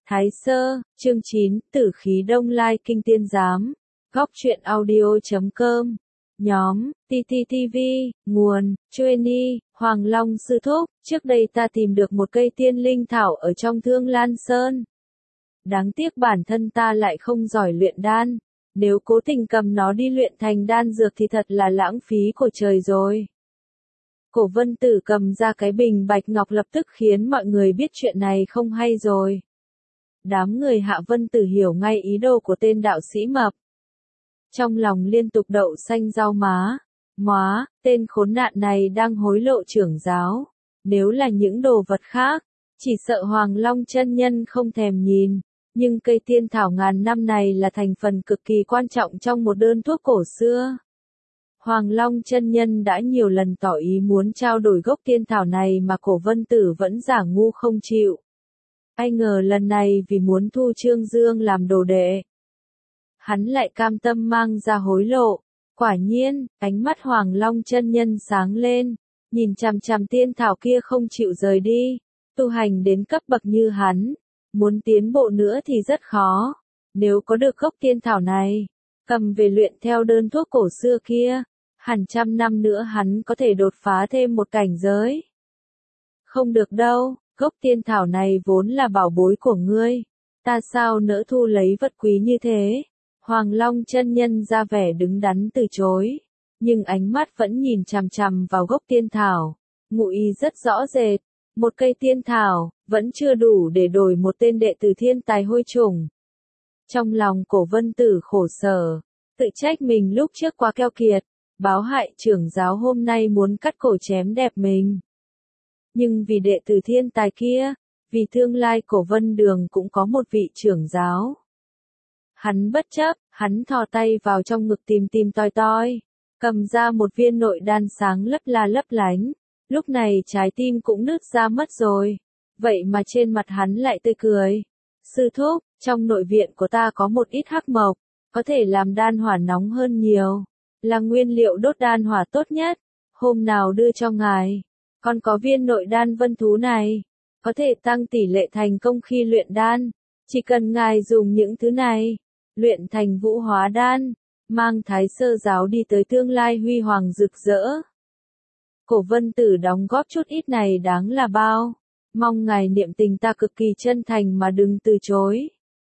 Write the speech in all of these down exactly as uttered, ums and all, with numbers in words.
Thái Sơ, chương chín, Tử khí Đông Lai Kinh Tiên Giám, Góc truyện audio chấm com, nhóm, tê tê tê vê, nguồn, Chueni, Hoàng Long Sư Thúc, trước đây ta tìm được một cây tiên linh thảo ở trong Thương Lan Sơn. Đáng tiếc bản thân ta lại không giỏi luyện đan, nếu cố tình cầm nó đi luyện thành đan dược thì thật là lãng phí của trời rồi. Cổ Vân Tử cầm ra cái bình bạch ngọc lập tức khiến mọi người biết chuyện này không hay rồi. Đám người Hạ Vân Tử hiểu ngay ý đồ của tên đạo sĩ mập. Trong lòng liên tục đậu xanh rau má. Móa, tên khốn nạn này đang hối lộ trưởng giáo. Nếu là những đồ vật khác, chỉ sợ Hoàng Long chân nhân không thèm nhìn. Nhưng cây tiên thảo ngàn năm này là thành phần cực kỳ quan trọng trong một đơn thuốc cổ xưa. Hoàng Long chân nhân đã nhiều lần tỏ ý muốn trao đổi gốc tiên thảo này mà Cổ Vân Tử vẫn giả ngu không chịu. Ai ngờ lần này vì muốn thu Trương Dương làm đồ đệ, hắn lại cam tâm mang ra hối lộ. Quả nhiên, ánh mắt Hoàng Long chân nhân sáng lên, nhìn chằm chằm tiên thảo kia không chịu rời đi. Tu hành đến cấp bậc như hắn, muốn tiến bộ nữa thì rất khó. Nếu có được gốc tiên thảo này, cầm về luyện theo đơn thuốc cổ xưa kia, hẳn trăm năm nữa hắn có thể đột phá thêm một cảnh giới. Không được đâu, gốc tiên thảo này vốn là bảo bối của ngươi, ta sao nỡ thu lấy vật quý như thế. Hoàng Long chân nhân ra vẻ đứng đắn từ chối, nhưng ánh mắt vẫn nhìn chằm chằm vào gốc tiên thảo, ngụ ý rất rõ rệt. Một cây tiên thảo, vẫn chưa đủ để đổi một tên đệ tử thiên tài hôi trùng. Trong lòng Cổ Vân Tử khổ sở, tự trách mình lúc trước quá keo kiệt, báo hại trưởng giáo hôm nay muốn cắt cổ chém đẹp mình. Nhưng vì đệ tử thiên tài kia, vì tương lai Cổ Vân Đường cũng có một vị trưởng giáo. Hắn bất chấp, hắn thò tay vào trong ngực tìm tìm toi toi, cầm ra một viên nội đan sáng lấp la lấp lánh. Lúc này trái tim cũng nứt ra mất rồi, vậy mà trên mặt hắn lại tươi cười. Sư thúc, trong nội viện của ta có một ít hắc mộc, có thể làm đan hỏa nóng hơn nhiều, là nguyên liệu đốt đan hỏa tốt nhất, hôm nào đưa cho ngài. Còn có viên nội đan vân thú này, có thể tăng tỷ lệ thành công khi luyện đan, chỉ cần ngài dùng những thứ này, luyện thành vũ hóa đan, mang Thái Sơ giáo đi tới tương lai huy hoàng rực rỡ. Cổ Vân Tử đóng góp chút ít này đáng là bao, mong ngài niệm tình ta cực kỳ chân thành mà đừng từ chối.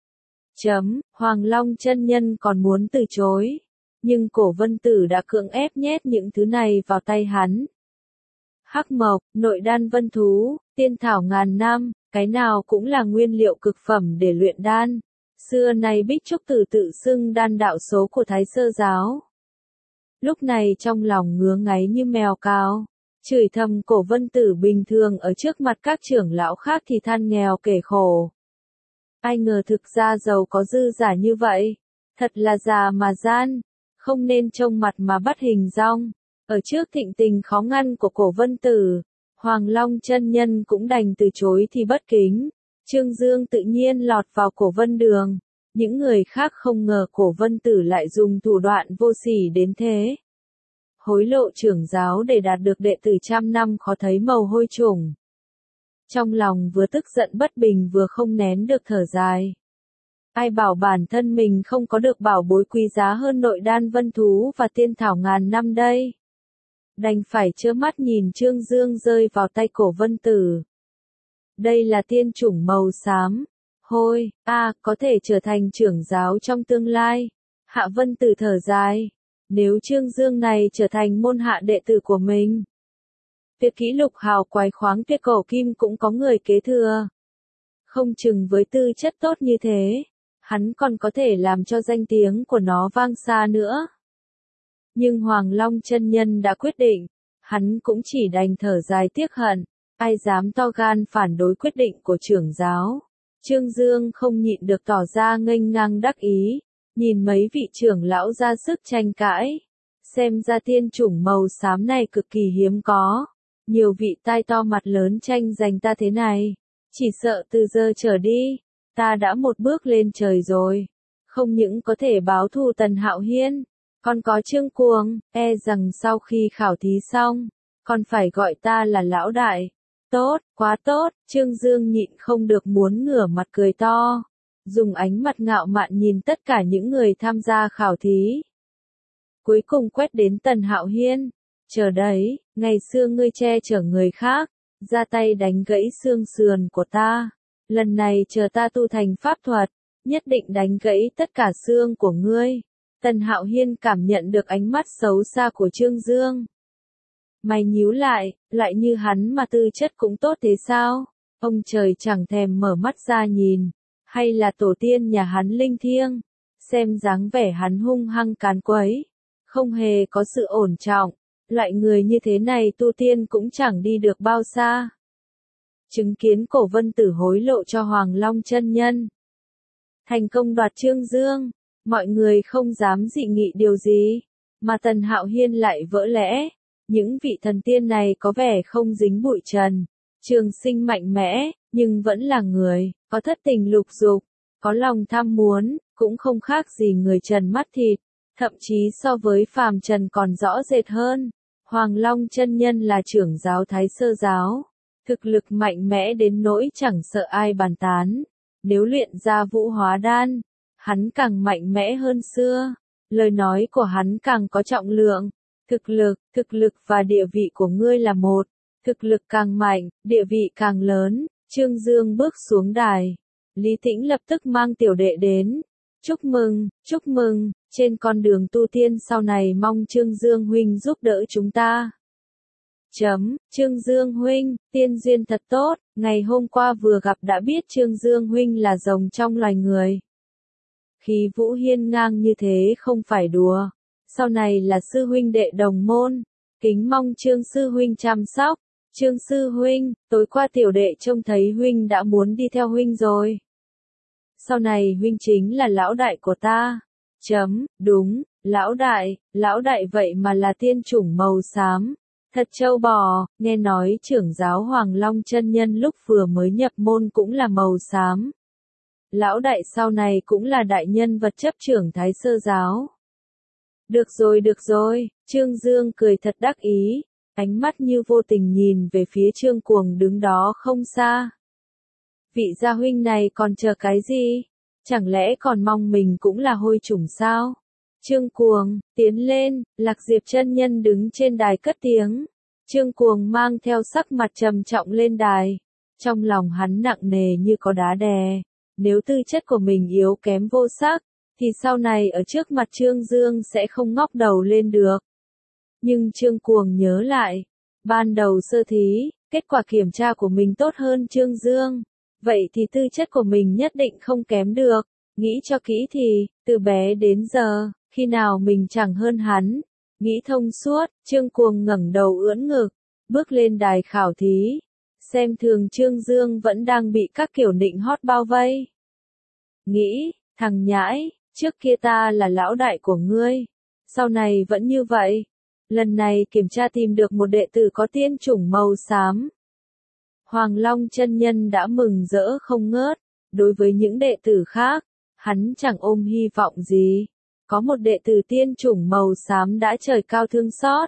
Chấm, Hoàng Long chân nhân còn muốn từ chối, nhưng Cổ Vân Tử đã cưỡng ép nhét những thứ này vào tay hắn. Hắc mộc, nội đan vân thú, tiên thảo ngàn năm, cái nào cũng là nguyên liệu cực phẩm để luyện đan. Xưa nay Bích Trúc Tử tự xưng đan đạo số của Thái Sơ giáo. Lúc này trong lòng ngứa ngáy như mèo cào, chửi thầm Cổ Vân Tử bình thường ở trước mặt các trưởng lão khác thì than nghèo kể khổ. Ai ngờ thực ra giàu có dư giả như vậy, thật là già mà gian, không nên trông mặt mà bắt hình dong. Ở trước thịnh tình khó ngăn của Cổ Vân Tử, Hoàng Long chân nhân cũng đành từ chối thì bất kính. Trương Dương tự nhiên lọt vào Cổ Vân Đường, những người khác không ngờ Cổ Vân Tử lại dùng thủ đoạn vô sỉ đến thế. Hối lộ trưởng giáo để đạt được đệ tử trăm năm khó thấy màu hôi trùng. Trong lòng vừa tức giận bất bình vừa không nén được thở dài. Ai bảo bản thân mình không có được bảo bối quý giá hơn nội đan vân thú và tiên thảo ngàn năm đây. Đành phải trơ mắt nhìn Trương Dương rơi vào tay Cổ Vân Tử. Đây là tiên chủng màu xám. Hôi, a à, có thể trở thành trưởng giáo trong tương lai. Hạ Vân Tử thở dài. Nếu Trương Dương này trở thành môn hạ đệ tử của mình, tuyệt kỹ lục hào quái khoáng tuyệt cổ kim cũng có người kế thừa. Không chừng với tư chất tốt như thế, hắn còn có thể làm cho danh tiếng của nó vang xa nữa. Nhưng Hoàng Long chân nhân đã quyết định, hắn cũng chỉ đành thở dài tiếc hận, ai dám to gan phản đối quyết định của trưởng giáo. Trương Dương không nhịn được tỏ ra nghênh ngang đắc ý, nhìn mấy vị trưởng lão ra sức tranh cãi. Xem ra tiên chủng màu xám này cực kỳ hiếm có, nhiều vị tai to mặt lớn tranh giành ta thế này, chỉ sợ từ giờ trở đi, ta đã một bước lên trời rồi. Không những có thể báo thù Tần Hạo Hiên, còn có Trương Cuồng, e rằng sau khi khảo thí xong, còn phải gọi ta là lão đại. tốt, quá tốt, Trương Dương nhịn không được muốn ngửa mặt cười to, dùng ánh mặt ngạo mạn nhìn tất cả những người tham gia khảo thí. Cuối cùng quét đến Tần Hạo Hiên, chờ đấy, ngày xưa ngươi che chở người khác, ra tay đánh gãy xương sườn của ta, lần này chờ ta tu thành pháp thuật, nhất định đánh gãy tất cả xương của ngươi. Tần Hạo Hiên cảm nhận được ánh mắt xấu xa của Trương Dương. Mày nhíu lại, lại như hắn mà tư chất cũng tốt thế sao? Ông trời chẳng thèm mở mắt ra nhìn, hay là tổ tiên nhà hắn linh thiêng, xem dáng vẻ hắn hung hăng càn quấy, không hề có sự ổn trọng, loại người như thế này tu tiên cũng chẳng đi được bao xa. Chứng kiến Cổ Vân Tử hối lộ cho Hoàng Long chân nhân, thành công đoạt Trương Dương, mọi người không dám dị nghị điều gì, mà Tần Hạo Hiên lại vỡ lẽ. Những vị thần tiên này có vẻ không dính bụi trần, trường sinh mạnh mẽ, nhưng vẫn là người, có thất tình lục dục, có lòng tham muốn, cũng không khác gì người trần mắt thịt, thậm chí so với phàm trần còn rõ rệt hơn. Hoàng Long chân nhân là trưởng giáo Thái Sơ giáo, thực lực mạnh mẽ đến nỗi chẳng sợ ai bàn tán, nếu luyện ra vũ hóa đan, hắn càng mạnh mẽ hơn xưa, lời nói của hắn càng có trọng lượng. Thực lực, thực lực và địa vị của ngươi là một, thực lực càng mạnh, địa vị càng lớn. Trương Dương bước xuống đài, Lý Tĩnh lập tức mang tiểu đệ đến. Chúc mừng, chúc mừng, trên con đường tu tiên sau này mong Trương Dương huynh giúp đỡ chúng ta. Chấm, Trương Dương huynh, tiên duyên thật tốt, ngày hôm qua vừa gặp đã biết Trương Dương huynh là rồng trong loài người. Khí vũ hiên ngang như thế không phải đùa. Sau này là sư huynh đệ đồng môn, kính mong Trương sư huynh chăm sóc. Trương sư huynh, tối qua tiểu đệ trông thấy huynh đã muốn đi theo huynh rồi. Sau này huynh chính là lão đại của ta. Chấm, đúng, lão đại, lão đại vậy mà là tiên chủng màu xám. Thật trâu bò, nghe nói trưởng giáo Hoàng Long chân nhân lúc vừa mới nhập môn cũng là màu xám. Lão đại sau này cũng là đại nhân vật chấp trưởng Thái Sơ giáo. Được rồi được rồi, Trương Dương cười thật đắc ý, ánh mắt như vô tình nhìn về phía Trương Cuồng đứng đó không xa. Vị gia huynh này còn chờ cái gì? Chẳng lẽ còn mong mình cũng là hôi chủng sao? Trương Cuồng, tiến lên, Lạc Diệp chân nhân đứng trên đài cất tiếng. Trương Cuồng mang theo sắc mặt trầm trọng lên đài. Trong lòng hắn nặng nề như có đá đè. Nếu tư chất của mình yếu kém vô sắc, thì sau này ở trước mặt Trương Dương sẽ không ngóc đầu lên được. Nhưng Trương Cuồng nhớ lại, ban đầu sơ thí, kết quả kiểm tra của mình tốt hơn Trương Dương. Vậy thì tư chất của mình nhất định không kém được. Nghĩ cho kỹ thì, từ bé đến giờ, khi nào mình chẳng hơn hắn. Nghĩ thông suốt, Trương Cuồng ngẩng đầu ưỡn ngực, bước lên đài khảo thí. Xem thường Trương Dương vẫn đang bị các kiểu nịnh hót bao vây. Nghĩ, thằng nhãi, trước kia ta là lão đại của ngươi, sau này vẫn như vậy. Lần này kiểm tra tìm được một đệ tử có tiên chủng màu xám. Hoàng Long chân nhân đã mừng rỡ không ngớt, đối với những đệ tử khác, hắn chẳng ôm hy vọng gì. Có một đệ tử tiên chủng màu xám đã trời cao thương xót.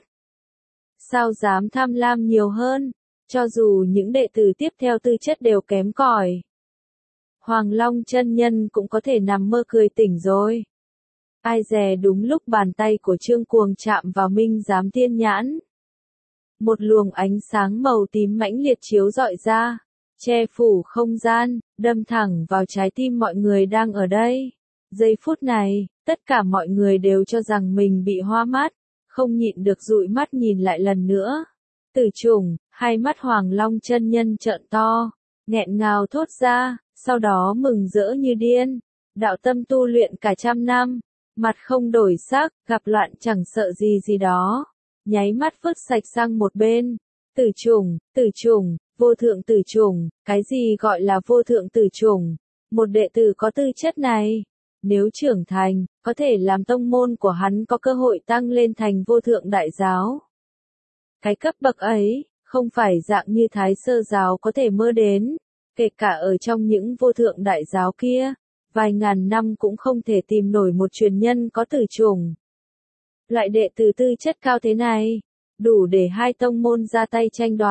Sao dám tham lam nhiều hơn, cho dù những đệ tử tiếp theo tư chất đều kém cỏi. Hoàng Long chân nhân cũng có thể nằm mơ cười tỉnh rồi. Ai dè đúng lúc bàn tay của Trương Cuồng chạm vào minh giám tiên nhãn. Một luồng ánh sáng màu tím mãnh liệt chiếu rọi ra, che phủ không gian, đâm thẳng vào trái tim mọi người đang ở đây. Giây phút này, tất cả mọi người đều cho rằng mình bị hoa mắt, không nhịn được dụi mắt nhìn lại lần nữa. Tử chủng, hai mắt Hoàng Long chân nhân trợn to, nghẹn ngào thốt ra, sau đó mừng rỡ như điên. Đạo tâm tu luyện cả trăm năm, mặt không đổi sắc, gặp loạn chẳng sợ gì gì đó. Nháy mắt vứt sạch sang một bên. Tử chủng, tử chủng, vô thượng tử chủng, cái gì gọi là vô thượng tử chủng? Một đệ tử có tư chất này, nếu trưởng thành, có thể làm tông môn của hắn có cơ hội tăng lên thành vô thượng đại giáo. Cái cấp bậc ấy, không phải dạng như Thái Sơ giáo có thể mơ đến, kể cả ở trong những vô thượng đại giáo kia, vài ngàn năm cũng không thể tìm nổi một truyền nhân có tử chủng. Loại đệ tử tư chất cao thế này, đủ để hai tông môn ra tay tranh đoạt,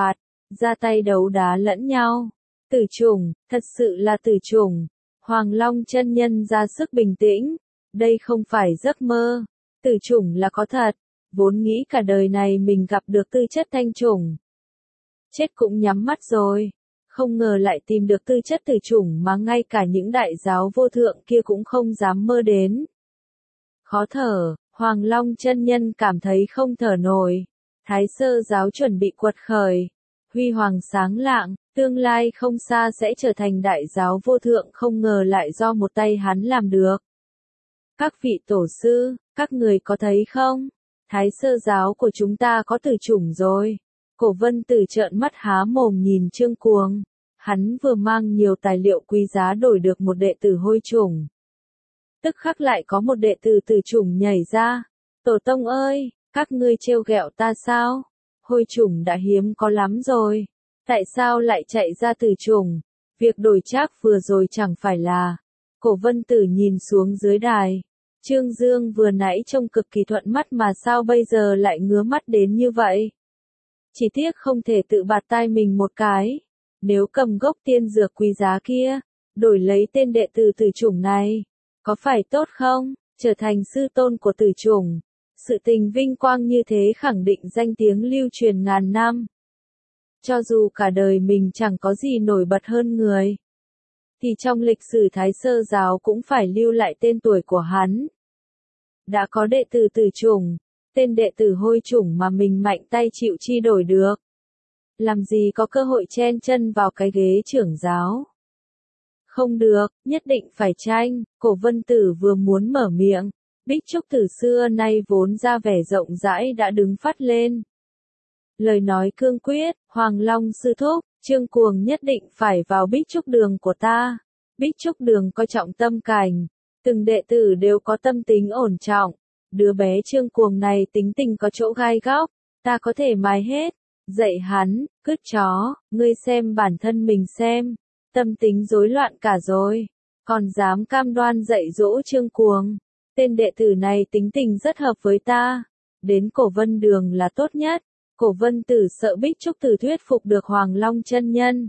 ra tay đấu đá lẫn nhau. Tử chủng, thật sự là tử chủng. Hoàng Long chân nhân ra sức bình tĩnh. Đây không phải giấc mơ. Tử chủng là có thật. Vốn nghĩ cả đời này mình gặp được tư chất thanh chủng. Chết cũng nhắm mắt rồi. Không ngờ lại tìm được tư chất tử chủng mà ngay cả những đại giáo vô thượng kia cũng không dám mơ đến. Khó thở, Hoàng Long chân nhân cảm thấy không thở nổi. Thái Sơ giáo chuẩn bị quật khởi. Huy hoàng sáng lạng, tương lai không xa sẽ trở thành đại giáo vô thượng, không ngờ lại do một tay hắn làm được. Các vị tổ sư, các người có thấy không? Thái Sơ giáo của chúng ta có tử chủng rồi. Cổ Vân Tử trợn mắt há mồm nhìn Trương Cuồng. Hắn vừa mang nhiều tài liệu quý giá đổi được một đệ tử hôi chủng. Tức khắc lại có một đệ tử tử chủng nhảy ra. Tổ tông ơi, các ngươi trêu ghẹo ta sao? Hôi chủng đã hiếm có lắm rồi. Tại sao lại chạy ra tử chủng? Việc đổi trác vừa rồi chẳng phải là... Cổ Vân Tử nhìn xuống dưới đài. Trương Dương vừa nãy trông cực kỳ thuận mắt mà sao bây giờ lại ngứa mắt đến như vậy? Chỉ tiếc không thể tự bạt tai mình một cái. Nếu cầm gốc tiên dược quý giá kia, đổi lấy tên đệ tử tử chủng này, có phải tốt không? Trở thành sư tôn của tử chủng. Sự tình vinh quang như thế khẳng định danh tiếng lưu truyền ngàn năm. Cho dù cả đời mình chẳng có gì nổi bật hơn người, thì trong lịch sử Thái Sơ giáo cũng phải lưu lại tên tuổi của hắn. Đã có đệ tử tử chủng, tên đệ tử hôi chủng mà mình mạnh tay chịu chi đổi được. Làm gì có cơ hội chen chân vào cái ghế trưởng giáo. Không được, nhất định phải tranh. Cổ Vân Tử vừa muốn mở miệng, Bích Trúc Tử xưa nay vốn ra vẻ rộng rãi đã đứng phát lên. Lời nói cương quyết, Hoàng Long sư thúc, Trương Cuồng nhất định phải vào Bích Trúc đường của ta. Bích Trúc đường coi trọng tâm cảnh, từng đệ tử đều có tâm tính ổn trọng. Đứa bé Trương Cuồng này tính tình có chỗ gai góc, ta có thể mài hết. Dạy hắn, cứt chó, ngươi xem bản thân mình xem, tâm tính rối loạn cả rồi, còn dám cam đoan dạy dỗ Trương Cuồng. Tên đệ tử này tính tình rất hợp với ta, đến Cổ Vân đường là tốt nhất. Cổ Vân Tử sợ Bích Trúc Tử thuyết phục được Hoàng Long chân nhân.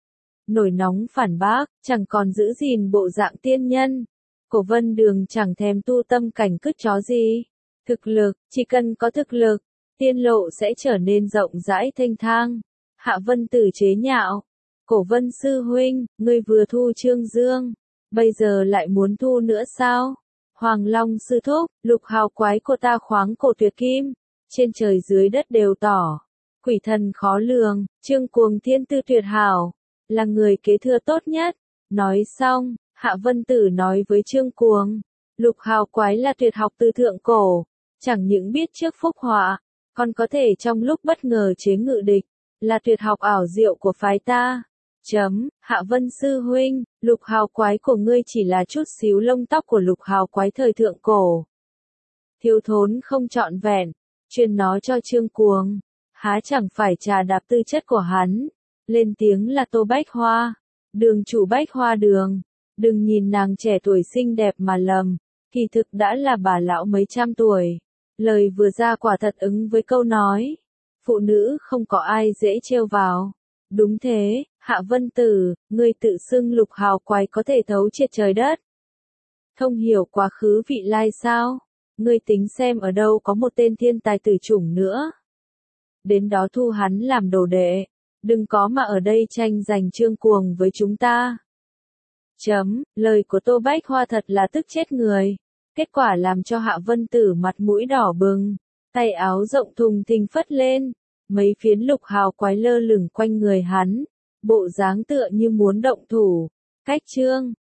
Nổi nóng phản bác, chẳng còn giữ gìn bộ dạng tiên nhân. Cổ Vân đường chẳng thèm tu tâm cảnh cứt chó gì. Thực lực, chỉ cần có thực lực, tiên lộ sẽ trở nên rộng rãi thênh thang. Hạ Vân Tử chế nhạo. Cổ Vân sư huynh, ngươi vừa thu Trương Dương, bây giờ lại muốn thu nữa sao? Hoàng Long sư thúc, lục hào quái của ta khoáng cổ tuyệt kim, trên trời dưới đất đều tỏ. Quỷ thần khó lường, Trương Cuồng thiên tư tuyệt hảo, là người kế thừa tốt nhất. Nói xong, Hạ Vân Tử nói với Trương Cuồng, lục hào quái là tuyệt học từ thượng cổ, chẳng những biết trước phúc họa, còn có thể trong lúc bất ngờ chế ngự địch, là tuyệt học ảo diệu của phái ta. Chấm, Hạ Vân sư huynh, lục hào quái của ngươi chỉ là chút xíu lông tóc của lục hào quái thời thượng cổ. Thiếu thốn không trọn vẹn, truyền nó cho Trương Cuồng, há chẳng phải trà đạp tư chất của hắn. Lên tiếng là Tô Bách Hoa, đường chủ Bách Hoa đường, đừng nhìn nàng trẻ tuổi xinh đẹp mà lầm, kỳ thực đã là bà lão mấy trăm tuổi. Lời vừa ra quả thật ứng với câu nói, phụ nữ không có ai dễ trêu vào. Đúng thế, Hạ Vân Tử, ngươi tự xưng lục hào quái có thể thấu triệt trời đất. Thông hiểu quá khứ vị lai sao? Ngươi tính xem ở đâu có một tên thiên tài tử chủng nữa. Đến đó thu hắn làm đồ đệ, đừng có mà ở đây tranh giành Trương Cuồng với chúng ta. Chấm, lời của Tô Bách Hoa thật là tức chết người. Kết quả làm cho Hạ Vân Tử mặt mũi đỏ bừng, tay áo rộng thùng thình phất lên, mấy phiến lục hào quái lơ lửng quanh người hắn, bộ dáng tựa như muốn động thủ. Cách Trương